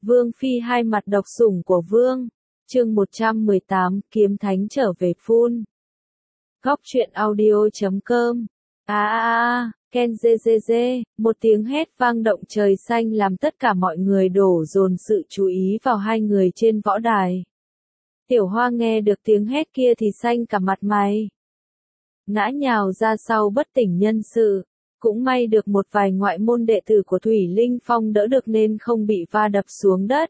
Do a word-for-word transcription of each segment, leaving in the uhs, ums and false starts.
Vương Phi hai mặt độc sủng của Vương. Chương một trăm mười tám, Kiếm Thánh trở về full. Góc truyện audio chấm com. A a a, Ken dê dê dê, một tiếng hét vang động trời xanh làm tất cả mọi người đổ dồn sự chú ý vào hai người trên võ đài. Tiểu Hoa nghe được tiếng hét kia thì xanh cả mặt mày. Ngã nhào ra sau bất tỉnh nhân sự. Cũng may được một vài ngoại môn đệ tử của Thủy Linh Phong đỡ được nên không bị va đập xuống đất.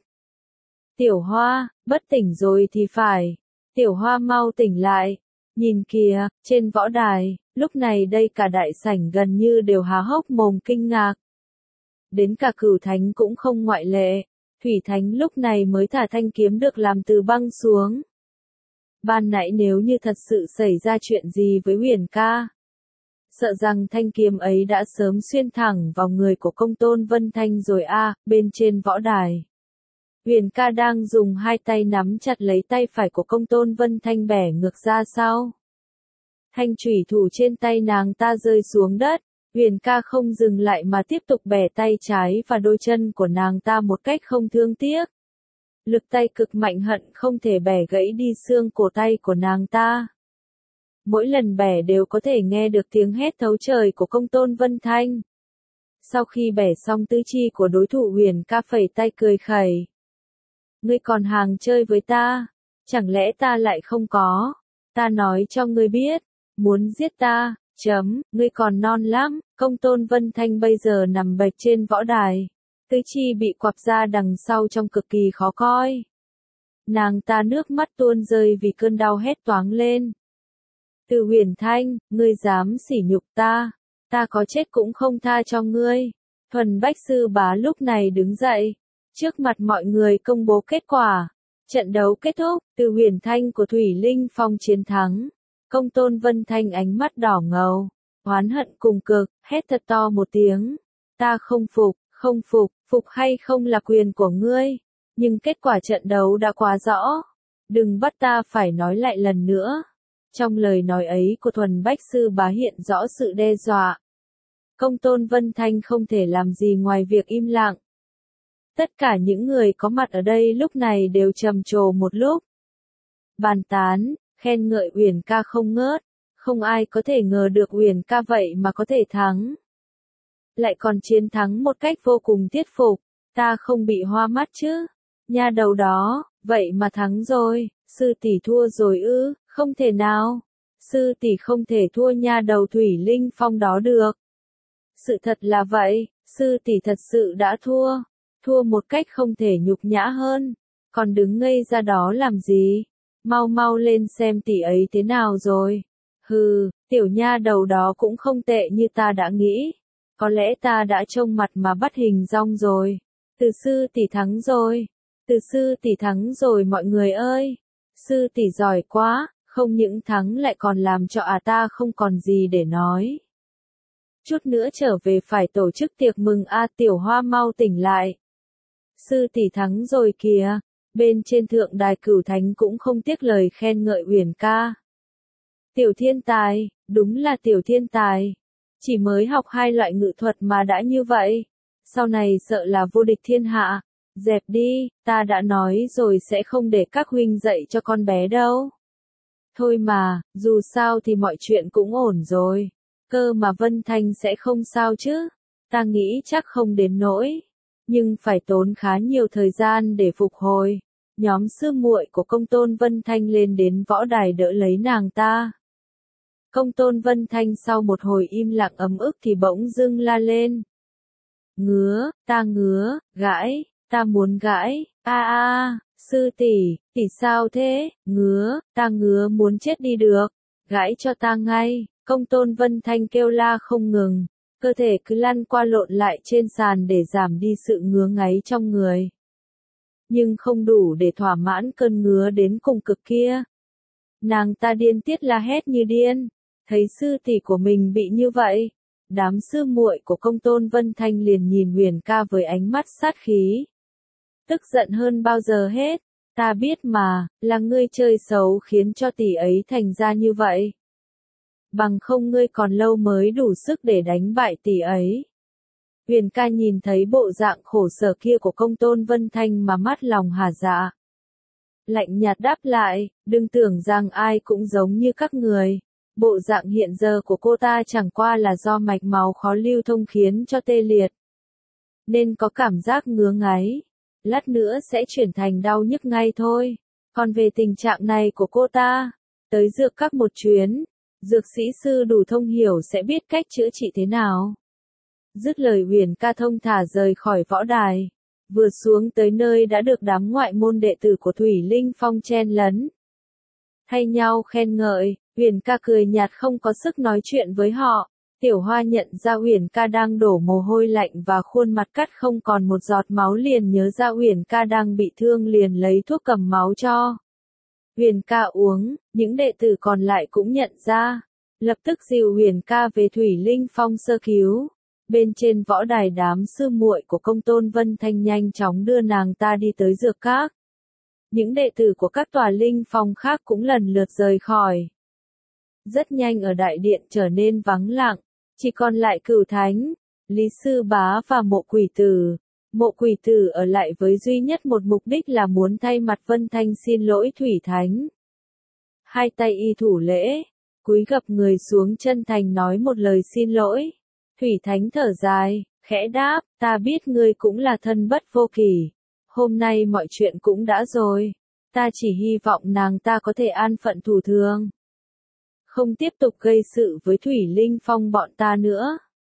Tiểu Hoa, bất tỉnh rồi thì phải. Tiểu Hoa mau tỉnh lại. Nhìn kìa, trên võ đài, lúc này đây cả đại sảnh gần như đều há hốc mồm kinh ngạc. Đến cả Cửu Thánh cũng không ngoại lệ. Thủy Thánh lúc này mới thả thanh kiếm được làm từ băng xuống. Ban nãy nếu như thật sự xảy ra chuyện gì với Huyền ca, sợ rằng thanh kiếm ấy đã sớm xuyên thẳng vào người của Công Tôn Vân Thanh rồi a. À, bên trên võ đài, Huyền ca đang dùng hai tay nắm chặt lấy tay phải của Công Tôn Vân Thanh bẻ ngược ra sau. Thanh chủy thủ trên tay nàng ta rơi xuống đất, Huyền ca không dừng lại mà tiếp tục bẻ tay trái và đôi chân của nàng ta một cách không thương tiếc. Lực tay cực mạnh hận không thể bẻ gãy đi xương cổ tay của nàng ta. Mỗi lần bẻ đều có thể nghe được tiếng hét thấu trời của Công Tôn Vân Thanh. Sau khi bẻ xong tứ chi của đối thủ, Huyền ca phẩy tay cười khẩy. Ngươi còn hàng chơi với ta? Chẳng lẽ ta lại không có? Ta nói cho ngươi biết, muốn giết ta, chấm, ngươi còn non lắm. Công Tôn Vân Thanh bây giờ nằm bệt trên võ đài. Tứ chi bị quặp ra đằng sau trông cực kỳ khó coi. Nàng ta nước mắt tuôn rơi vì cơn đau hét toáng lên. Từ Huyền Thanh, ngươi dám sỉ nhục ta, ta có chết cũng không tha cho ngươi. Thuần Bách Sư Bá lúc này đứng dậy, trước mặt mọi người công bố kết quả. Trận đấu kết thúc, Từ Huyền Thanh của Thủy Linh Phong chiến thắng. Công Tôn Vân Thanh ánh mắt đỏ ngầu, oán hận cùng cực, hét thật to một tiếng. Ta không phục, không phục, phục hay không là quyền của ngươi. Nhưng kết quả trận đấu đã quá rõ. Đừng bắt ta phải nói lại lần nữa. Trong lời nói ấy của Thuần Bách Sư Bá hiện rõ sự đe dọa. Công Tôn Vân Thanh không thể làm gì ngoài việc im lặng. Tất cả những người có mặt ở đây lúc này đều trầm trồ một lúc. Bàn tán, khen ngợi Huyền ca không ngớt. Không ai có thể ngờ được Huyền ca vậy mà có thể thắng. Lại còn chiến thắng một cách vô cùng thuyết phục. Ta không bị hoa mắt chứ? Nha đầu đó, vậy mà thắng rồi. Sư tỷ thua rồi ư? Không thể nào. Sư tỷ không thể thua nha đầu Thủy Linh Phong đó được. Sự thật là vậy, sư tỷ thật sự đã thua. Thua một cách không thể nhục nhã hơn. Còn đứng ngây ra đó làm gì? Mau mau lên xem tỷ ấy thế nào rồi. Hừ, tiểu nha đầu đó cũng không tệ như ta đã nghĩ. Có lẽ ta đã trông mặt mà bắt hình dong rồi. Từ sư tỷ thắng rồi. Từ sư tỷ thắng rồi mọi người ơi. Sư tỷ giỏi quá, không những thắng lại còn làm cho à ta không còn gì để nói. Chút nữa trở về phải tổ chức tiệc mừng a. Tiểu Hoa mau tỉnh lại. Sư tỷ thắng rồi kìa. Bên trên thượng đài Cửu Thánh cũng không tiếc lời khen ngợi Huyền ca. Tiểu thiên tài, đúng là tiểu thiên tài. Chỉ mới học hai loại ngự thuật mà đã như vậy. Sau này sợ là vô địch thiên hạ. Dẹp đi, ta đã nói rồi sẽ không để các huynh dạy cho con bé đâu. Thôi mà, dù sao thì mọi chuyện cũng ổn rồi. Cơ mà Vân Thanh sẽ không sao chứ. Ta nghĩ chắc không đến nỗi. Nhưng phải tốn khá nhiều thời gian để phục hồi. Nhóm sư muội của Công Tôn Vân Thanh lên đến võ đài đỡ lấy nàng ta. Công Tôn Vân Thanh sau một hồi im lặng ấm ức thì bỗng dưng la lên. Ngứa, ta ngứa, gãi. Ta muốn gãi, a a, sư tỷ, tỷ sao thế, ngứa, ta ngứa muốn chết đi được, gãi cho ta ngay. Công Tôn Vân Thanh kêu la không ngừng, cơ thể cứ lăn qua lộn lại trên sàn để giảm đi sự ngứa ngáy trong người. Nhưng không đủ để thỏa mãn cơn ngứa đến cùng cực kia. Nàng ta điên tiết la hét như điên, thấy sư tỷ của mình bị như vậy. Đám sư muội của Công Tôn Vân Thanh liền nhìn Huyền ca với ánh mắt sát khí. Tức giận hơn bao giờ hết, ta biết mà, là ngươi chơi xấu khiến cho tỷ ấy thành ra như vậy. Bằng không ngươi còn lâu mới đủ sức để đánh bại tỷ ấy. Huyền ca nhìn thấy bộ dạng khổ sở kia của Công Tôn Vân Thanh mà mắt lòng hà dạ. Lạnh nhạt đáp lại, đừng tưởng rằng ai cũng giống như các người. Bộ dạng hiện giờ của cô ta chẳng qua là do mạch máu khó lưu thông khiến cho tê liệt. Nên có cảm giác ngứa ngáy. Lát nữa sẽ chuyển thành đau nhức ngay thôi. Còn về tình trạng này của cô ta, tới dược các một chuyến, dược sĩ sư đủ thông hiểu sẽ biết cách chữa trị thế nào. Dứt lời Huyền ca thông thả rời khỏi võ đài. Vừa xuống tới nơi đã được đám ngoại môn đệ tử của Thủy Linh Phong chen lấn. Thay nhau khen ngợi, Huyền ca cười nhạt không có sức nói chuyện với họ. Tiểu Hoa nhận ra Huyền ca đang đổ mồ hôi lạnh và khuôn mặt cắt không còn một giọt máu liền nhớ ra Huyền ca đang bị thương liền lấy thuốc cầm máu cho. Huyền ca uống, những đệ tử còn lại cũng nhận ra. Lập tức dìu Huyền ca về Thủy Linh Phong sơ cứu. Bên trên võ đài đám sư muội của Công Tôn Vân Thanh nhanh chóng đưa nàng ta đi tới dược các. Những đệ tử của các tòa linh phong khác cũng lần lượt rời khỏi. Rất nhanh ở đại điện trở nên vắng lặng, chỉ còn lại Cửu Thánh, Lý Sư Bá và Mộ Quỷ Tử. Mộ Quỷ Tử ở lại với duy nhất một mục đích là muốn thay mặt Vân Thanh xin lỗi Thủy Thánh. Hai tay y thủ lễ, cúi gập người xuống chân thành nói một lời xin lỗi. Thủy Thánh thở dài, khẽ đáp, ta biết ngươi cũng là thân bất vô kỷ. Hôm nay mọi chuyện cũng đã rồi. Ta chỉ hy vọng nàng ta có thể an phận thủ thường. Không tiếp tục gây sự với Thủy Linh Phong bọn ta nữa.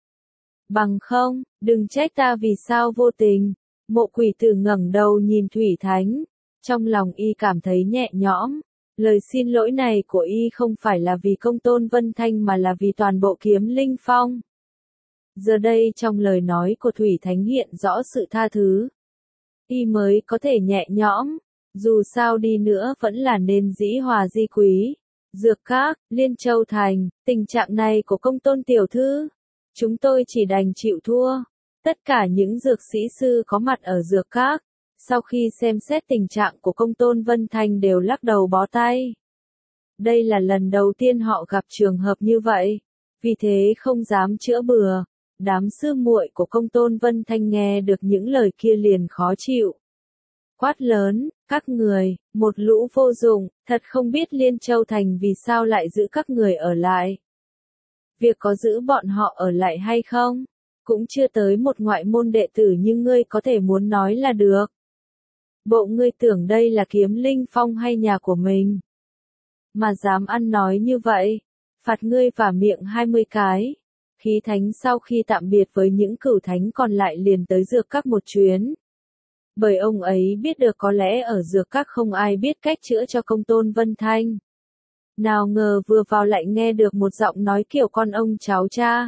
Bằng không, đừng trách ta vì sao vô tình. Mộ Quỷ Tử ngẩng đầu nhìn Thủy Thánh. Trong lòng y cảm thấy nhẹ nhõm. Lời xin lỗi này của y không phải là vì Công Tôn Vân Thanh mà là vì toàn bộ Kiếm Linh Phong. Giờ đây trong lời nói của Thủy Thánh hiện rõ sự tha thứ. Y mới có thể nhẹ nhõm, dù sao đi nữa vẫn là nên dĩ hòa di quý. Dược các, Liên Châu Thành, tình trạng này của Công Tôn tiểu thư, chúng tôi chỉ đành chịu thua. Tất cả những dược sĩ sư có mặt ở dược các, sau khi xem xét tình trạng của Công Tôn Vân Thanh đều lắc đầu bó tay. Đây là lần đầu tiên họ gặp trường hợp như vậy, vì thế không dám chữa bừa. Đám sư muội của Công Tôn Vân Thanh nghe được những lời kia liền khó chịu. Quát lớn, các người, một lũ vô dụng, thật không biết Liên Châu Thành vì sao lại giữ các người ở lại. Việc có giữ bọn họ ở lại hay không, cũng chưa tới một ngoại môn đệ tử nhưng ngươi có thể muốn nói là được. Bộ ngươi tưởng đây là Kiếm Linh Phong hay nhà của mình, mà dám ăn nói như vậy, phạt ngươi vả miệng hai mươi cái. Khí Thánh sau khi tạm biệt với những Cửu Thánh còn lại liền tới dược các một chuyến. Bởi ông ấy biết được có lẽ ở dược các không ai biết cách chữa cho Công Tôn Vân Thanh. Nào ngờ vừa vào lại nghe được một giọng nói kiểu con ông cháu cha.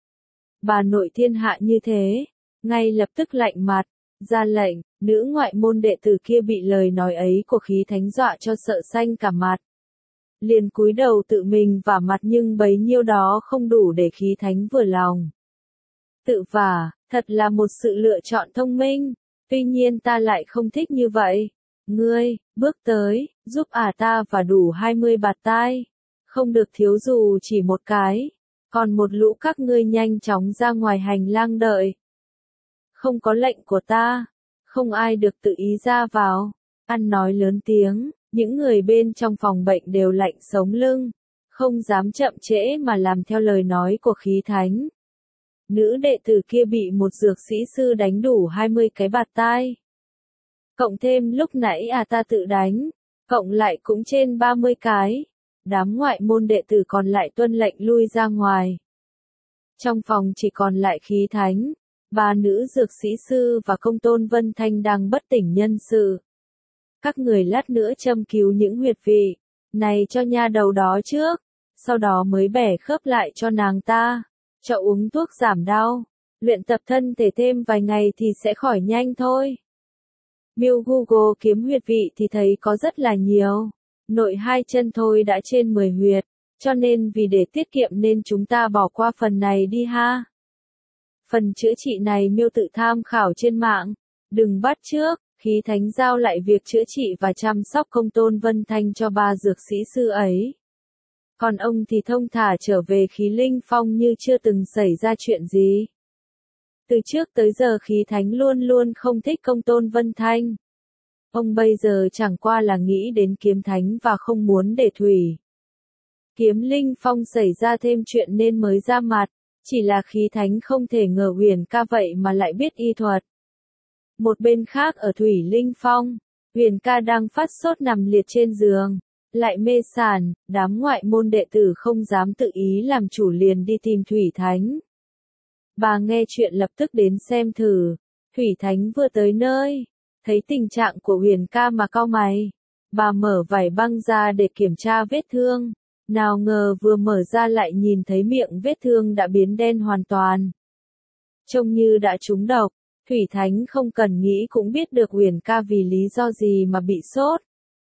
Bà nội thiên hạ như thế, ngay lập tức lạnh mặt, ra lệnh, nữ ngoại môn đệ tử kia bị lời nói ấy của Khí Thánh dọa cho sợ xanh cả mặt. Liền cúi đầu tự mình vả mặt nhưng bấy nhiêu đó không đủ để Khí Thánh vừa lòng. Tự vả, thật là một sự lựa chọn thông minh, tuy nhiên ta lại không thích như vậy. Ngươi, bước tới, giúp ả ta và đủ hai mươi bạt tai, không được thiếu dù chỉ một cái, còn một lũ các ngươi nhanh chóng ra ngoài hành lang đợi. Không có lệnh của ta, không ai được tự ý ra vào, ăn nói lớn tiếng. Những người bên trong phòng bệnh đều lạnh sống lưng, không dám chậm trễ mà làm theo lời nói của Khí Thánh. Nữ đệ tử kia bị một dược sĩ sư đánh đủ hai mươi cái bạt tai. Cộng thêm lúc nãy à ta tự đánh, cộng lại cũng trên ba mươi cái. Đám ngoại môn đệ tử còn lại tuân lệnh lui ra ngoài. Trong phòng chỉ còn lại Khí Thánh, ba nữ dược sĩ sư và Công Tôn Vân Thanh đang bất tỉnh nhân sự. Các người lát nữa châm cứu những huyệt vị này cho nha đầu đó trước, sau đó mới bẻ khớp lại cho nàng ta, cho uống thuốc giảm đau, luyện tập thân thể thêm vài ngày thì sẽ khỏi nhanh thôi. Miêu Google kiếm huyệt vị thì thấy có rất là nhiều, nội hai chân thôi đã trên mười huyệt, cho nên vì để tiết kiệm nên chúng ta bỏ qua phần này đi ha. Phần chữa trị này Miêu tự tham khảo trên mạng, đừng bắt chước. Khí Thánh giao lại việc chữa trị và chăm sóc Công Tôn Vân Thanh cho ba dược sĩ sư ấy. Còn ông thì thông thả trở về Khí Linh Phong như chưa từng xảy ra chuyện gì. Từ trước tới giờ Khí Thánh luôn luôn không thích Công Tôn Vân Thanh. Ông bây giờ chẳng qua là nghĩ đến Kiếm Thánh và không muốn để Thủy Kiếm Linh Phong xảy ra thêm chuyện nên mới ra mặt, chỉ là Khí Thánh không thể ngờ Huyền ca vậy mà lại biết y thuật. Một bên khác ở Thủy Linh Phong, Huyền ca đang phát sốt nằm liệt trên giường, lại mê sàn, đám ngoại môn đệ tử không dám tự ý làm chủ liền đi tìm Thủy Thánh. Bà nghe chuyện lập tức đến xem thử, Thủy Thánh vừa tới nơi, thấy tình trạng của Huyền ca mà cau mày. Bà mở vải băng ra để kiểm tra vết thương, nào ngờ vừa mở ra lại nhìn thấy miệng vết thương đã biến đen hoàn toàn. Trông như đã trúng độc, Thủy Thánh không cần nghĩ cũng biết được Huyền ca vì lý do gì mà bị sốt.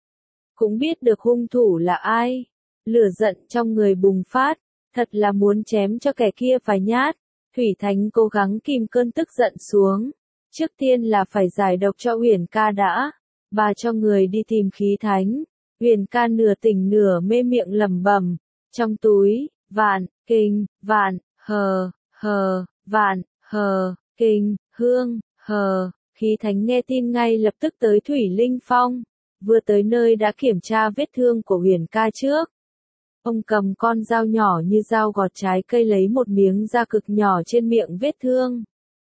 Cũng biết được hung thủ là ai. Lửa giận trong người bùng phát, thật là muốn chém cho kẻ kia phải nhát. Thủy Thánh cố gắng kìm cơn tức giận xuống. Trước tiên là phải giải độc cho Huyền ca đã. Bà cho người đi tìm Khí Thánh. Huyền ca nửa tỉnh nửa mê miệng lẩm bẩm, trong túi, vạn, kinh, vạn, hờ, hờ, vạn, hờ, kinh, hương, hờ. Khí Thánh nghe tin ngay lập tức tới Thủy Linh Phong. Vừa tới nơi đã kiểm tra vết thương của Huyền ca trước. Ông cầm con dao nhỏ như dao gọt trái cây lấy một miếng da cực nhỏ trên miệng vết thương.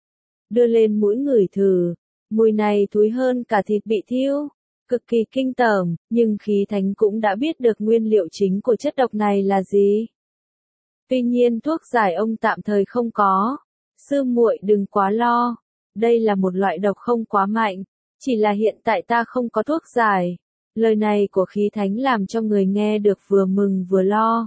Đưa lên mũi ngửi thử, mùi này thúi hơn cả thịt bị thiêu, cực kỳ kinh tởm, nhưng Khí Thánh cũng đã biết được nguyên liệu chính của chất độc này là gì. Tuy nhiên thuốc giải ông tạm thời không có. Sư muội đừng quá lo, đây là một loại độc không quá mạnh, chỉ là hiện tại ta không có thuốc giải. Lời này của Khí Thánh làm cho người nghe được vừa mừng vừa lo.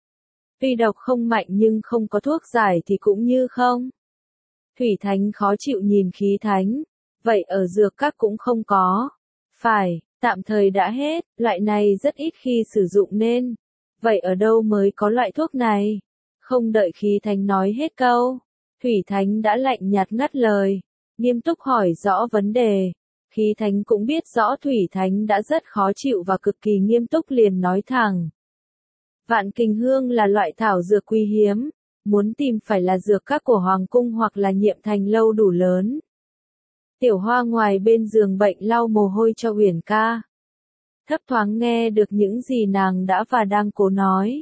Tuy độc không mạnh nhưng không có thuốc giải thì cũng như không. Thủy Thánh khó chịu nhìn Khí Thánh, vậy ở dược các cũng không có. Phải, tạm thời đã hết, loại này rất ít khi sử dụng nên. Vậy ở đâu mới có loại thuốc này? Không đợi Khí Thánh nói hết câu, Thủy Thánh đã lạnh nhạt ngắt lời, nghiêm túc hỏi rõ vấn đề. Khí Thánh cũng biết rõ Thủy Thánh đã rất khó chịu và cực kỳ nghiêm túc liền nói thẳng. Vạn Kình Hương là loại thảo dược quý hiếm, muốn tìm phải là dược các của Hoàng Cung hoặc là Nhiệm Thành lâu đủ lớn. Tiểu Hoa ngoài bên giường bệnh lau mồ hôi cho Huyền ca. Thấp thoáng nghe được những gì nàng đã và đang cố nói.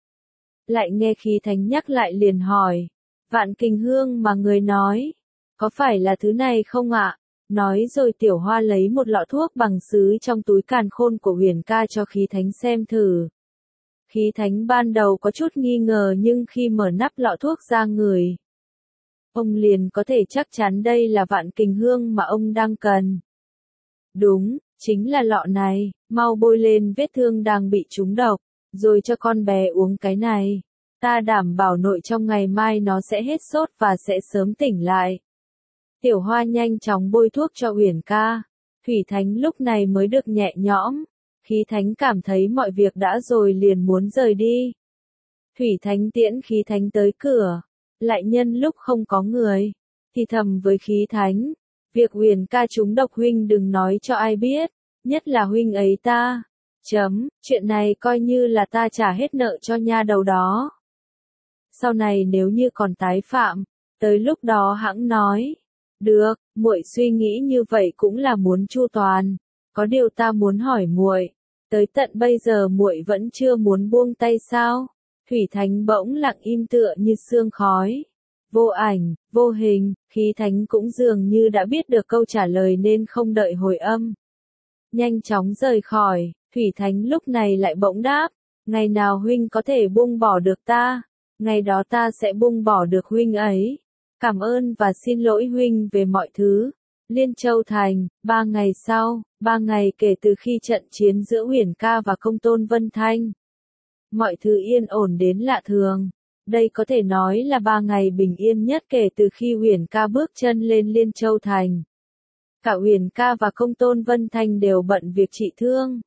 Lại nghe Khí Thánh nhắc lại liền hỏi. Vạn Kình Hương mà người nói, có phải là thứ này không ạ? Nói rồi Tiểu Hoa lấy một lọ thuốc bằng sứ trong túi càn khôn của Huyền ca cho Khí Thánh xem thử. Khí Thánh ban đầu có chút nghi ngờ nhưng khi mở nắp lọ thuốc ra ngửi, ông liền có thể chắc chắn đây là Vạn Kình Hương mà ông đang cần. Đúng, chính là lọ này, mau bôi lên vết thương đang bị trúng độc, rồi cho con bé uống cái này. Ta đảm bảo nội trong ngày mai nó sẽ hết sốt và sẽ sớm tỉnh lại. Tiểu Hoa nhanh chóng bôi thuốc cho Huyền ca. Thủy Thánh lúc này mới được nhẹ nhõm. Khí Thánh cảm thấy mọi việc đã rồi liền muốn rời đi. Thủy Thánh tiễn Khí Thánh tới cửa. Lại nhân lúc không có người, thì thầm với Khí Thánh. Việc Huyền ca trúng độc huynh đừng nói cho ai biết, nhất là huynh ấy ta. Chấm, chuyện này coi như là ta trả hết nợ cho nha đầu đó. Sau này nếu như còn tái phạm, tới lúc đó hẵng nói. Được, muội suy nghĩ như vậy cũng là muốn chu toàn. Có điều ta muốn hỏi muội, tới tận bây giờ muội vẫn chưa muốn buông tay sao? Thủy Thánh bỗng lặng im tựa như sương khói. Vô ảnh, vô hình, Khí Thánh cũng dường như đã biết được câu trả lời nên không đợi hồi âm. Nhanh chóng rời khỏi, Thủy Thánh lúc này lại bỗng đáp, ngày nào huynh có thể buông bỏ được ta, ngày đó ta sẽ buông bỏ được huynh ấy. Cảm ơn và xin lỗi huynh về mọi thứ. Liên Châu Thành, ba ngày sau, ba ngày kể từ khi trận chiến giữa Huyền ca và Công Tôn Vân Thanh. Mọi thứ yên ổn đến lạ thường. Đây có thể nói là ba ngày bình yên nhất kể từ khi Huyền ca bước chân lên Liên Châu Thành. Cả Huyền ca và Công Tôn Vân Thanh đều bận việc trị thương.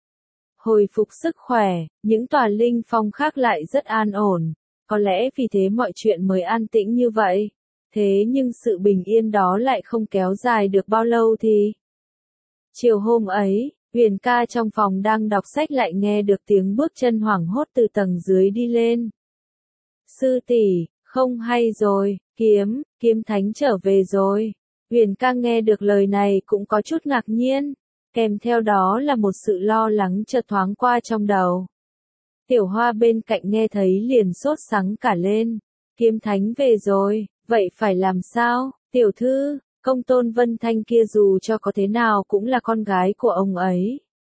Hồi phục sức khỏe, những tòa linh phong khác lại rất an ổn. Có lẽ vì thế mọi chuyện mới an tĩnh như vậy. Thế nhưng sự bình yên đó lại không kéo dài được bao lâu thì. Chiều hôm ấy, Huyền ca trong phòng đang đọc sách lại nghe được tiếng bước chân hoảng hốt từ tầng dưới đi lên. Sư tỷ, không hay rồi, Kiếm, kiếm thánh trở về rồi. Huyền ca nghe được lời này cũng có chút ngạc nhiên, kèm theo đó là một sự lo lắng chợt thoáng qua trong đầu. Tiểu Hoa bên cạnh nghe thấy liền sốt sắng cả lên. Kiếm thánh về rồi, vậy phải làm sao, tiểu thư, công tôn Vân Thanh kia dù cho có thế nào cũng là con gái của ông ấy.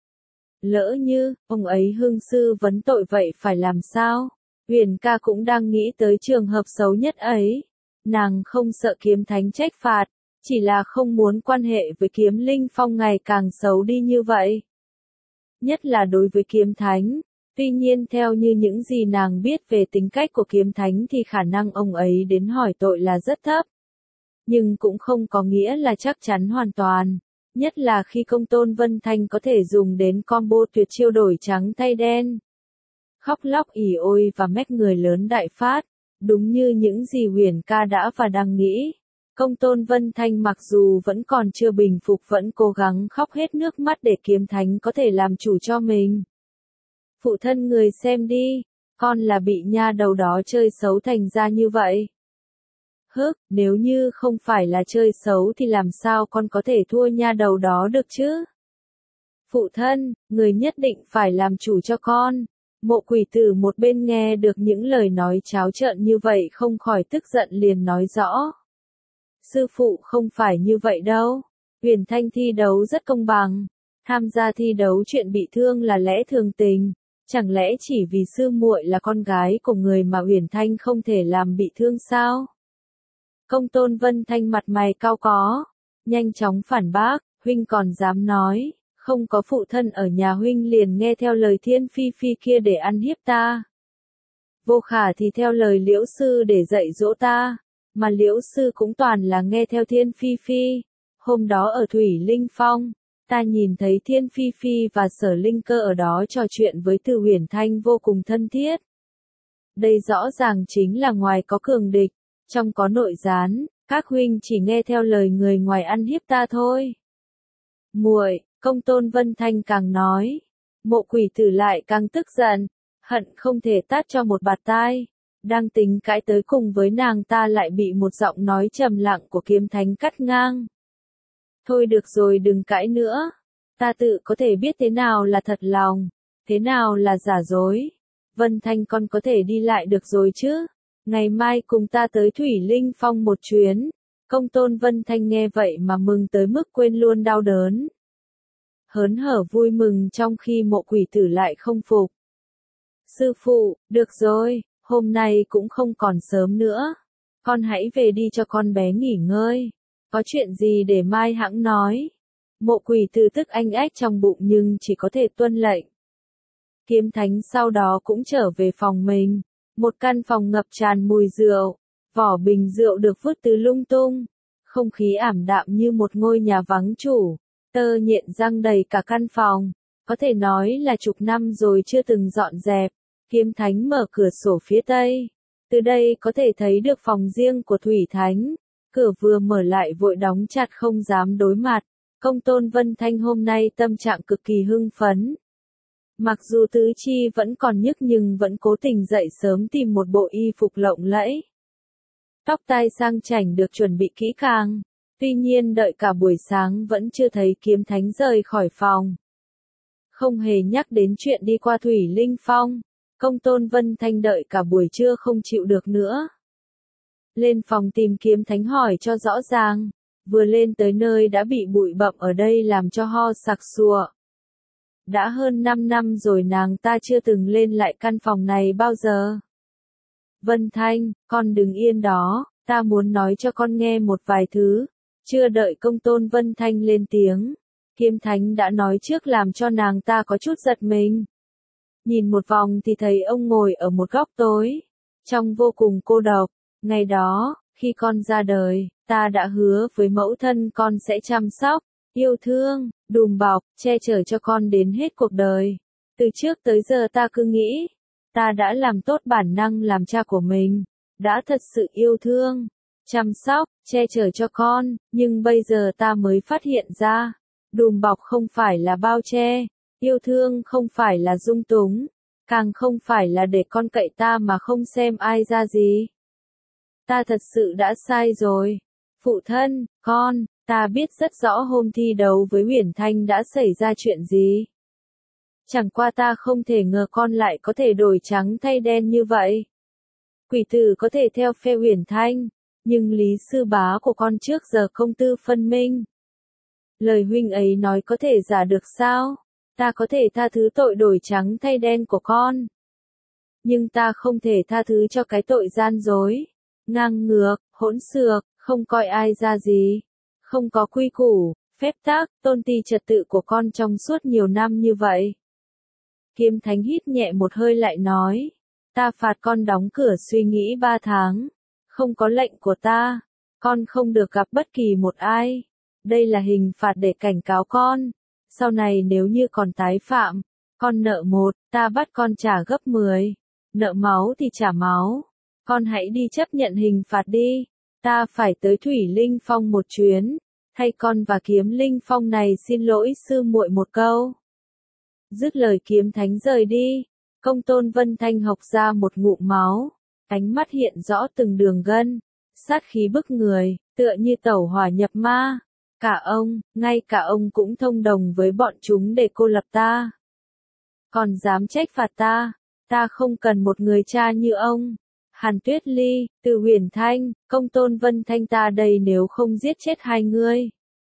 Lỡ như, ông ấy hưng sư vấn tội vậy phải làm sao? Huyền ca cũng đang nghĩ tới trường hợp xấu nhất ấy. Nàng không sợ kiếm thánh trách phạt, chỉ là không muốn quan hệ với kiếm linh phong ngày càng xấu đi như vậy. Nhất là đối với kiếm thánh. Tuy nhiên theo như những gì nàng biết về tính cách của kiếm thánh thì khả năng ông ấy đến hỏi tội là rất thấp. Nhưng cũng không có nghĩa là chắc chắn hoàn toàn. Nhất là khi công tôn Vân Thanh có thể dùng đến combo tuyệt chiêu đổi trắng thay đen. Khóc lóc ỉ ôi và mách người lớn đại phát. Đúng như những gì Huyền ca đã và đang nghĩ. Công tôn Vân Thanh mặc dù vẫn còn chưa bình phục vẫn cố gắng khóc hết nước mắt để kiếm thánh có thể làm chủ cho mình. Phụ thân người xem đi, con là bị nha đầu đó chơi xấu thành ra như vậy. Hức, nếu như không phải là chơi xấu thì làm sao con có thể thua nha đầu đó được chứ? Phụ thân, người nhất định phải làm chủ cho con. Mộ quỷ tử một bên nghe được những lời nói tráo trợn như vậy không khỏi tức giận liền nói rõ. Sư phụ không phải như vậy đâu. Huyền Thanh thi đấu rất công bằng. Tham gia thi đấu chuyện bị thương là lẽ thường tình. Chẳng lẽ chỉ vì sư muội là con gái của người mà Huyền Thanh không thể làm bị thương sao? Công tôn Vân Thanh mặt mày cau có, nhanh chóng phản bác, huynh còn dám nói, không có phụ thân ở nhà huynh liền nghe theo lời Thiên Phi Phi kia để ăn hiếp ta. Vô khả thì theo lời Liễu sư để dạy dỗ ta, mà Liễu sư cũng toàn là nghe theo Thiên Phi Phi. Hôm đó ở Thủy Linh Phong, ta nhìn thấy Thiên Phi Phi và Sở Linh Cơ ở đó trò chuyện với Từ Huyền Thanh vô cùng thân thiết. Đây rõ ràng chính là ngoài có cường địch, trong có nội gián, các huynh chỉ nghe theo lời người ngoài ăn hiếp ta thôi. Muội, công tôn Vân Thanh càng nói, mộ quỷ tử lại càng tức giận, hận không thể tát cho một bạt tai. Đang tính cãi tới cùng với nàng ta lại bị một giọng nói trầm lặng của kiếm thánh cắt ngang. Thôi được rồi đừng cãi nữa, ta tự có thể biết thế nào là thật lòng, thế nào là giả dối. Vân Thanh con có thể đi lại được rồi chứ, ngày mai cùng ta tới Thủy Linh Phong một chuyến. Công tôn Vân Thanh nghe vậy mà mừng tới mức quên luôn đau đớn. Hớn hở vui mừng trong khi mộ quỷ tử lại không phục. Sư phụ, được rồi, hôm nay cũng không còn sớm nữa. Con hãy về đi cho con bé nghỉ ngơi. Có chuyện gì để mai hãng nói. Mộ quỷ tử tức anh ách trong bụng nhưng chỉ có thể tuân lệnh. Kiếm thánh sau đó cũng trở về phòng mình. Một căn phòng ngập tràn mùi rượu. Vỏ bình rượu được vứt tứ lung tung. Không khí ảm đạm như một ngôi nhà vắng chủ. Tơ nhện răng đầy cả căn phòng. Có thể nói là chục năm rồi chưa từng dọn dẹp. Kiếm thánh mở cửa sổ phía tây. Từ đây có thể thấy được phòng riêng của Thủy Thánh. Cửa vừa mở lại vội đóng chặt không dám đối mặt. Công tôn Vân Thanh hôm nay tâm trạng cực kỳ hưng phấn. Mặc dù tứ chi vẫn còn nhức nhưng vẫn cố tình dậy sớm tìm một bộ y phục lộng lẫy. Tóc tai sang chảnh được chuẩn bị kỹ càng. Tuy nhiên đợi cả buổi sáng vẫn chưa thấy kiếm thánh rời khỏi phòng. Không hề nhắc đến chuyện đi qua Thủy Linh Phong. Công tôn Vân Thanh đợi cả buổi trưa không chịu được nữa. Lên phòng tìm kiếm thánh hỏi cho rõ ràng. Vừa lên tới nơi đã bị bụi bặm ở đây làm cho ho sặc sụa. Đã hơn năm năm rồi nàng ta chưa từng lên lại căn phòng này bao giờ. Vân Thanh, con đừng yên đó, ta muốn nói cho con nghe một vài thứ. Chưa đợi công tôn Vân Thanh lên tiếng. Kiếm thánh đã nói trước làm cho nàng ta có chút giật mình. Nhìn một vòng thì thấy ông ngồi ở một góc tối. Trông vô cùng cô độc. Ngày đó, khi con ra đời, ta đã hứa với mẫu thân con sẽ chăm sóc, yêu thương, đùm bọc, che chở cho con đến hết cuộc đời. Từ trước tới giờ ta cứ nghĩ, ta đã làm tốt bản năng làm cha của mình, đã thật sự yêu thương, chăm sóc, che chở cho con, nhưng bây giờ ta mới phát hiện ra, đùm bọc không phải là bao che, yêu thương không phải là dung túng, càng không phải là để con cậy ta mà không xem ai ra gì. Ta thật sự đã sai rồi. Phụ thân, con, ta biết rất rõ hôm thi đấu với Huyền Thanh đã xảy ra chuyện gì. Chẳng qua ta không thể ngờ con lại có thể đổi trắng thay đen như vậy. Quỷ tử có thể theo phe Huyền Thanh, nhưng lý sư bá của con trước giờ công tư phân minh. Lời huynh ấy nói có thể giả được sao? Ta có thể tha thứ tội đổi trắng thay đen của con. Nhưng ta không thể tha thứ cho cái tội gian dối, ngang ngược, hỗn xược, không coi ai ra gì, không có quy củ, phép tắc, tôn ti trật tự của con trong suốt nhiều năm như vậy. Kiếm Thánh hít nhẹ một hơi lại nói, ta phạt con đóng cửa suy nghĩ ba tháng, không có lệnh của ta, con không được gặp bất kỳ một ai. Đây là hình phạt để cảnh cáo con, sau này nếu như còn tái phạm, con nợ một, ta bắt con trả gấp mười, nợ máu thì trả máu, con hãy đi chấp nhận hình phạt đi, ta phải tới Thủy Linh Phong một chuyến, thay con và Kiếm Linh Phong này xin lỗi sư muội một câu. Dứt lời Kiếm Thánh rời đi, Công Tôn Vân Thanh hộc ra một ngụm máu, ánh mắt hiện rõ từng đường gân, sát khí bức người, tựa như tẩu hỏa nhập ma. Cả ông, ngay cả ông cũng thông đồng với bọn chúng để cô lập ta. Còn dám trách phạt ta, ta không cần một người cha như ông. Hàn Tuyết Ly, Từ Huyền Thanh, Công Tôn Vân Thanh ta đây nếu không giết chết hai ngươi.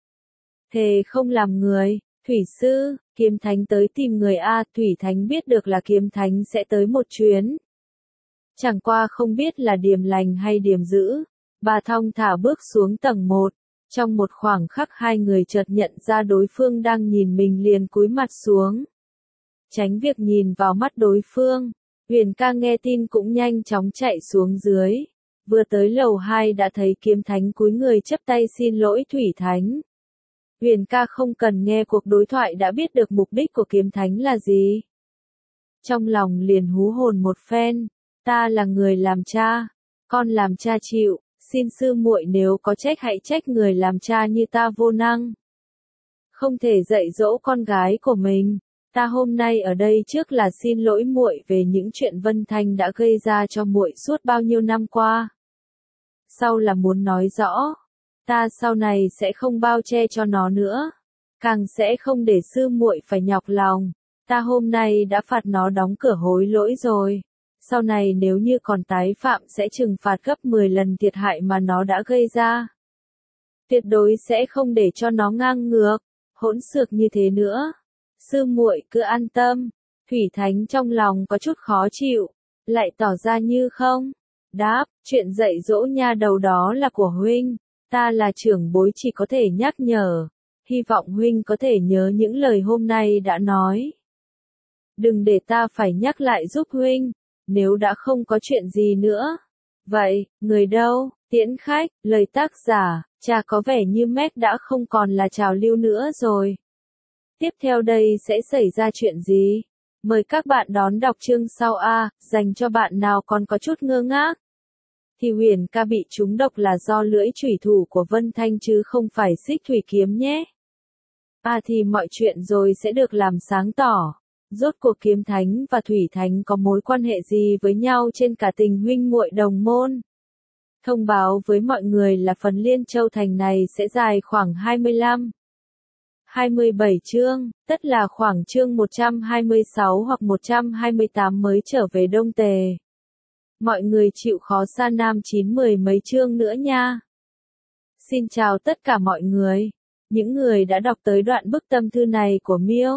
Thề không làm người, Thủy Sư, Kiếm Thánh tới tìm người A, Thủy Thánh biết được là Kiếm Thánh sẽ tới một chuyến. Chẳng qua không biết là điềm lành hay điềm dữ, bà thong thả bước xuống tầng một. Trong một khoảng khắc hai người chợt nhận ra đối phương đang nhìn mình liền cúi mặt xuống. Tránh việc nhìn vào mắt đối phương, Huyền ca nghe tin cũng nhanh chóng chạy xuống dưới. Vừa tới lầu hai đã thấy Kiếm Thánh cúi người chắp tay xin lỗi Thủy Thánh. Huyền ca không cần nghe cuộc đối thoại đã biết được mục đích của Kiếm Thánh là gì. Trong lòng liền hú hồn một phen, ta là người làm cha, con làm cha chịu. Xin sư muội nếu có trách hãy trách người làm cha như ta vô năng. Không thể dạy dỗ con gái của mình. Ta hôm nay ở đây trước là xin lỗi muội về những chuyện Vân Thanh đã gây ra cho muội suốt bao nhiêu năm qua. Sau là muốn nói rõ, ta sau này sẽ không bao che cho nó nữa, càng sẽ không để sư muội phải nhọc lòng. Ta hôm nay đã phạt nó đóng cửa hối lỗi rồi. Sau này nếu như còn tái phạm sẽ trừng phạt gấp mười lần thiệt hại mà nó đã gây ra. Tuyệt đối sẽ không để cho nó ngang ngược, hỗn xược như thế nữa. Sư muội cứ an tâm. Thủy Thánh trong lòng có chút khó chịu, lại tỏ ra như không. Đáp, chuyện dạy dỗ nha đầu đó là của huynh, ta là trưởng bối chỉ có thể nhắc nhở. Hy vọng huynh có thể nhớ những lời hôm nay đã nói. Đừng để ta phải nhắc lại giúp huynh. Nếu đã không có chuyện gì nữa. Vậy, người đâu, tiễn khách, lời tác giả, cha có vẻ như Mac đã không còn là trào lưu nữa rồi. Tiếp theo đây sẽ xảy ra chuyện gì? Mời các bạn đón đọc chương sau A, dành cho bạn nào còn có chút ngơ ngác. Thì Huyền ca bị trúng độc là do lưỡi chủy thủ của Vân Thanh chứ không phải xích thủy kiếm nhé. À thì mọi chuyện rồi sẽ được làm sáng tỏ. Rốt cuộc Kiếm Thánh và Thủy Thánh có mối quan hệ gì với nhau trên cả tình huynh muội đồng môn? Thông báo với mọi người là phần Liên Châu Thành này sẽ dài khoảng hai mươi lăm, hai mươi bảy chương, tất là khoảng chương một trăm hai mươi sáu hoặc một trăm hai mươi tám mới trở về Đông Tề. Mọi người chịu khó xa Nam chín mười mấy chương nữa nha. Xin chào tất cả mọi người, những người đã đọc tới đoạn bức tâm thư này của Miêu.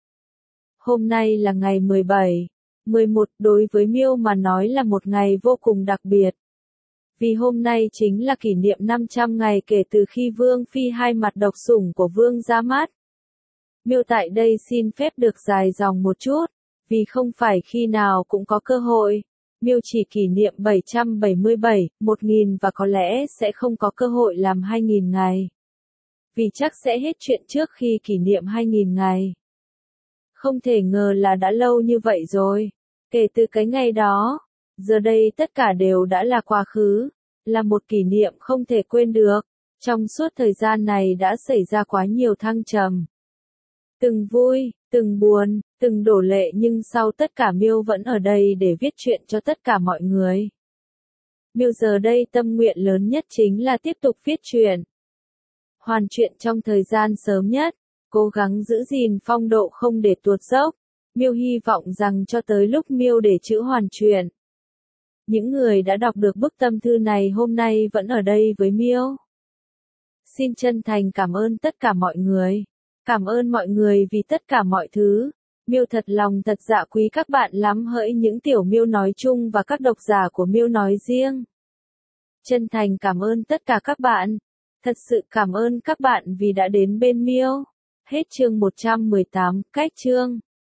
Hôm nay là ngày mười bảy, mười một, đối với Miêu mà nói là một ngày vô cùng đặc biệt. Vì hôm nay chính là kỷ niệm năm trăm ngày kể từ khi Vương Phi hai mặt độc sủng của Vương ra mắt. Miêu tại đây xin phép được dài dòng một chút, vì không phải khi nào cũng có cơ hội. Miêu chỉ kỷ niệm bảy trăm bảy mươi bảy, một nghìn và có lẽ sẽ không có cơ hội làm hai nghìn ngày. Vì chắc sẽ hết chuyện trước khi kỷ niệm hai nghìn ngày. Không thể ngờ là đã lâu như vậy rồi. Kể từ cái ngày đó, giờ đây tất cả đều đã là quá khứ, là một kỷ niệm không thể quên được. Trong suốt thời gian này đã xảy ra quá nhiều thăng trầm. Từng vui, từng buồn, từng đổ lệ nhưng sau tất cả Miêu vẫn ở đây để viết chuyện cho tất cả mọi người. Miêu giờ đây tâm nguyện lớn nhất chính là tiếp tục viết truyện. Hoàn truyện trong thời gian sớm nhất, cố gắng giữ gìn phong độ không để tuột dốc. Miêu hy vọng rằng cho tới lúc Miêu để chữ hoàn truyện, những người đã đọc được bức tâm thư này hôm nay vẫn ở đây với Miêu. Xin chân thành cảm ơn tất cả mọi người. Cảm ơn mọi người vì tất cả mọi thứ. Miêu thật lòng thật dạ quý các bạn lắm, hỡi những tiểu Miêu nói chung và các độc giả của Miêu nói riêng. Chân thành cảm ơn tất cả các bạn. Thật sự cảm ơn các bạn vì đã đến bên Miêu. Hết chương một trăm mười tám, cách chương.